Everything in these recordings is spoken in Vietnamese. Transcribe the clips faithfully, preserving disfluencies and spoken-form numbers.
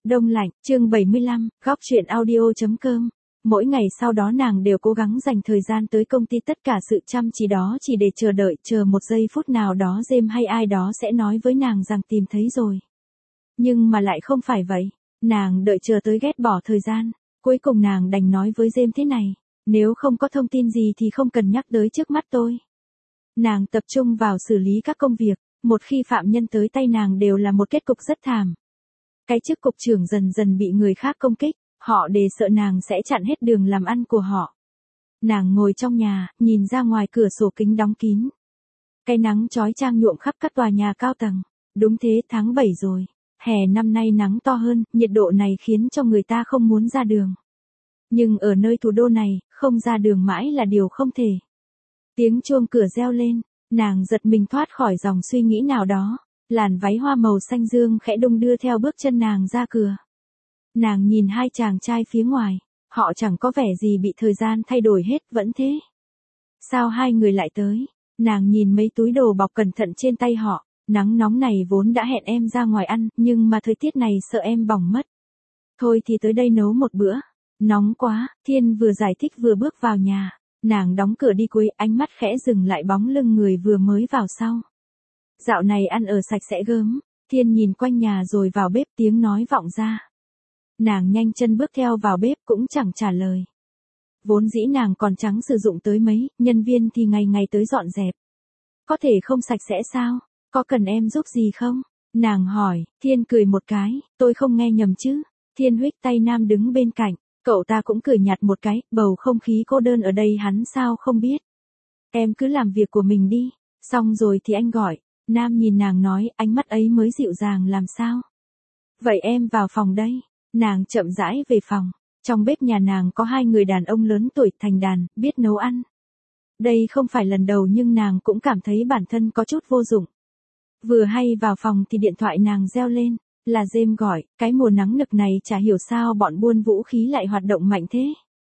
Đông lạnh, chương bảy mươi lăm, góc truyện audio.com. Mỗi ngày sau đó nàng đều cố gắng dành thời gian tới công ty, tất cả sự chăm chỉ đó chỉ để chờ đợi, chờ một giây phút nào đó James hay ai đó sẽ nói với nàng rằng tìm thấy rồi. Nhưng mà lại không phải vậy, nàng đợi chờ tới ghét bỏ thời gian, cuối cùng nàng đành nói với James thế này, nếu không có thông tin gì thì không cần nhắc tới trước mắt tôi. Nàng tập trung vào xử lý các công việc, một khi phạm nhân tới tay nàng đều là một kết cục rất thảm. Cái chức cục trưởng dần dần bị người khác công kích, họ đề sợ nàng sẽ chặn hết đường làm ăn của họ. Nàng ngồi trong nhà, nhìn ra ngoài cửa sổ kính đóng kín. Cái nắng chói chang nhuộm khắp các tòa nhà cao tầng. Đúng thế, tháng bảy rồi. Hè năm nay nắng to hơn, nhiệt độ này khiến cho người ta không muốn ra đường. Nhưng ở nơi thủ đô này, không ra đường mãi là điều không thể. Tiếng chuông cửa reo lên, nàng giật mình thoát khỏi dòng suy nghĩ nào đó. Làn váy hoa màu xanh dương khẽ đung đưa theo bước chân nàng ra cửa. Nàng nhìn hai chàng trai phía ngoài, họ chẳng có vẻ gì bị thời gian thay đổi hết, vẫn thế. Sao hai người lại tới? Nàng nhìn mấy túi đồ bọc cẩn thận trên tay họ, nắng nóng này vốn đã hẹn em ra ngoài ăn, nhưng mà thời tiết này sợ em bỏng mất. Thôi thì tới đây nấu một bữa. Nóng quá, Thiên vừa giải thích vừa bước vào nhà, nàng đóng cửa đi cuối, ánh mắt khẽ dừng lại bóng lưng người vừa mới vào sau. Dạo này ăn ở sạch sẽ gớm, Thiên nhìn quanh nhà rồi vào bếp, tiếng nói vọng ra. Nàng nhanh chân bước theo vào bếp cũng chẳng trả lời. Vốn dĩ nàng còn chẳng sử dụng tới mấy, nhân viên thì ngày ngày tới dọn dẹp. Có thể không sạch sẽ sao? Có cần em giúp gì không? Nàng hỏi, Thiên cười một cái, tôi không nghe nhầm chứ. Thiên huých tay Nam đứng bên cạnh, cậu ta cũng cười nhạt một cái, bầu không khí cô đơn ở đây hắn sao không biết. Em cứ làm việc của mình đi, xong rồi thì anh gọi. Nam nhìn nàng nói, ánh mắt ấy mới dịu dàng làm sao. Vậy em vào phòng đây. Nàng chậm rãi về phòng. Trong bếp nhà nàng có hai người đàn ông lớn tuổi thành đàn, biết nấu ăn. Đây không phải lần đầu nhưng nàng cũng cảm thấy bản thân có chút vô dụng. Vừa hay vào phòng thì điện thoại nàng reo lên, là James gọi, cái mùa nắng nực này chả hiểu sao bọn buôn vũ khí lại hoạt động mạnh thế.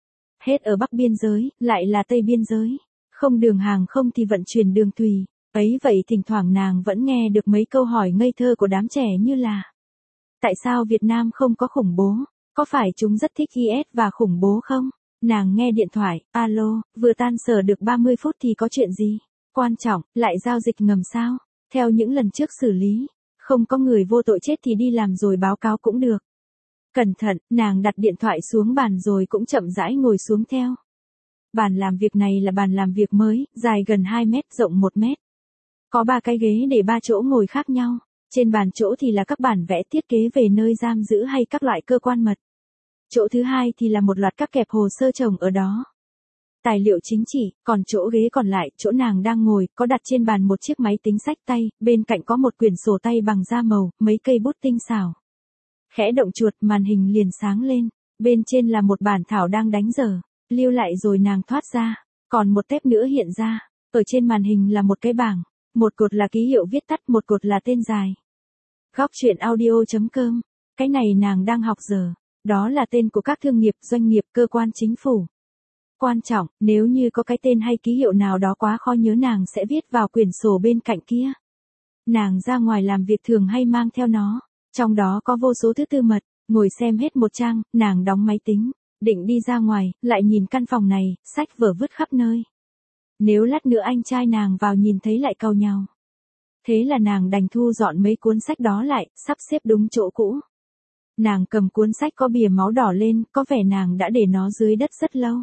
Hết ở Bắc biên giới, lại là Tây biên giới. Không đường hàng không thì vận chuyển đường thủy. Ấy vậy thỉnh thoảng nàng vẫn nghe được mấy câu hỏi ngây thơ của đám trẻ như là: tại sao Việt Nam không có khủng bố? Có phải chúng rất thích i ét và khủng bố không? Nàng nghe điện thoại, alo, vừa tan sở được ba mươi phút thì có chuyện gì? Quan trọng, lại giao dịch ngầm sao? Theo những lần trước xử lý, không có người vô tội chết thì đi làm rồi báo cáo cũng được. Cẩn thận, nàng đặt điện thoại xuống bàn rồi cũng chậm rãi ngồi xuống theo. Bàn làm việc này là bàn làm việc mới, dài gần hai mét, rộng một mét. Có ba cái ghế để ba chỗ ngồi khác nhau. Trên bàn chỗ thì là các bản vẽ thiết kế về nơi giam giữ hay các loại cơ quan mật. Chỗ thứ hai thì là một loạt các kẹp hồ sơ chồng ở đó. Tài liệu chính trị, còn chỗ ghế còn lại, chỗ nàng đang ngồi, có đặt trên bàn một chiếc máy tính xách tay, bên cạnh có một quyển sổ tay bằng da màu, mấy cây bút tinh xảo. Khẽ động chuột, màn hình liền sáng lên, bên trên là một bản thảo đang đánh dở, lưu lại rồi nàng thoát ra, còn một tép nữa hiện ra, ở trên màn hình là một cái bảng. Một cột là ký hiệu viết tắt, một cột là tên dài. Góc truyện audio.com. Cái này nàng đang học giờ. Đó là tên của các thương nghiệp, doanh nghiệp, cơ quan chính phủ. Quan trọng, nếu như có cái tên hay ký hiệu nào đó quá khó nhớ nàng sẽ viết vào quyển sổ bên cạnh kia. Nàng ra ngoài làm việc thường hay mang theo nó. Trong đó có vô số thứ tư mật. Ngồi xem hết một trang, nàng đóng máy tính. Định đi ra ngoài, lại nhìn căn phòng này, sách vở vứt khắp nơi. Nếu lát nữa anh trai nàng vào nhìn thấy lại cau nhau. Thế là nàng đành thu dọn mấy cuốn sách đó lại, sắp xếp đúng chỗ cũ. Nàng cầm cuốn sách có bìa máu đỏ lên, có vẻ nàng đã để nó dưới đất rất lâu.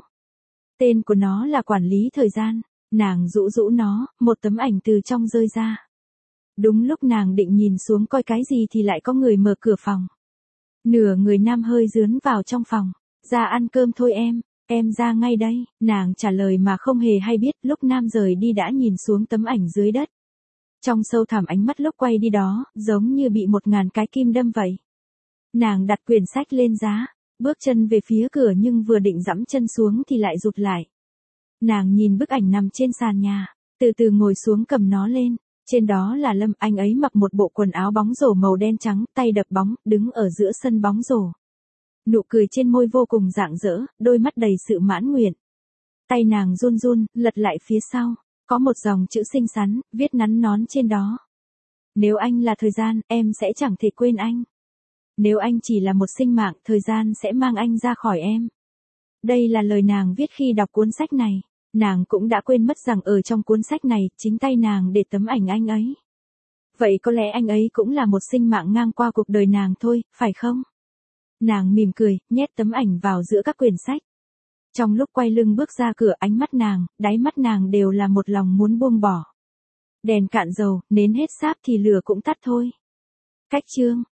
Tên của nó là quản lý thời gian. Nàng rũ rũ nó, một tấm ảnh từ trong rơi ra. Đúng lúc nàng định nhìn xuống coi cái gì thì lại có người mở cửa phòng. Nửa người nam hơi dướn vào trong phòng. Ra ăn cơm thôi em. Em ra ngay đây, nàng trả lời mà không hề hay biết, lúc Nam rời đi đã nhìn xuống tấm ảnh dưới đất. Trong sâu thẳm ánh mắt lúc quay đi đó, giống như bị một ngàn cái kim đâm vậy. Nàng đặt quyển sách lên giá, bước chân về phía cửa nhưng vừa định giẫm chân xuống thì lại rụt lại. Nàng nhìn bức ảnh nằm trên sàn nhà, từ từ ngồi xuống cầm nó lên, trên đó là Lâm, anh ấy mặc một bộ quần áo bóng rổ màu đen trắng, tay đập bóng, đứng ở giữa sân bóng rổ. Nụ cười trên môi vô cùng rạng rỡ, đôi mắt đầy sự mãn nguyện. Tay nàng run run, lật lại phía sau, có một dòng chữ xinh xắn, viết nắn nón trên đó. Nếu anh là thời gian, em sẽ chẳng thể quên anh. Nếu anh chỉ là một sinh mạng, thời gian sẽ mang anh ra khỏi em. Đây là lời nàng viết khi đọc cuốn sách này. Nàng cũng đã quên mất rằng ở trong cuốn sách này, chính tay nàng để tấm ảnh anh ấy. Vậy có lẽ anh ấy cũng là một sinh mạng ngang qua cuộc đời nàng thôi, phải không? Nàng mỉm cười, nhét tấm ảnh vào giữa các quyển sách. Trong lúc quay lưng bước ra cửa, ánh mắt nàng, đáy mắt nàng đều là một lòng muốn buông bỏ. Đèn cạn dầu, nến hết sáp thì lửa cũng tắt thôi. Cách chương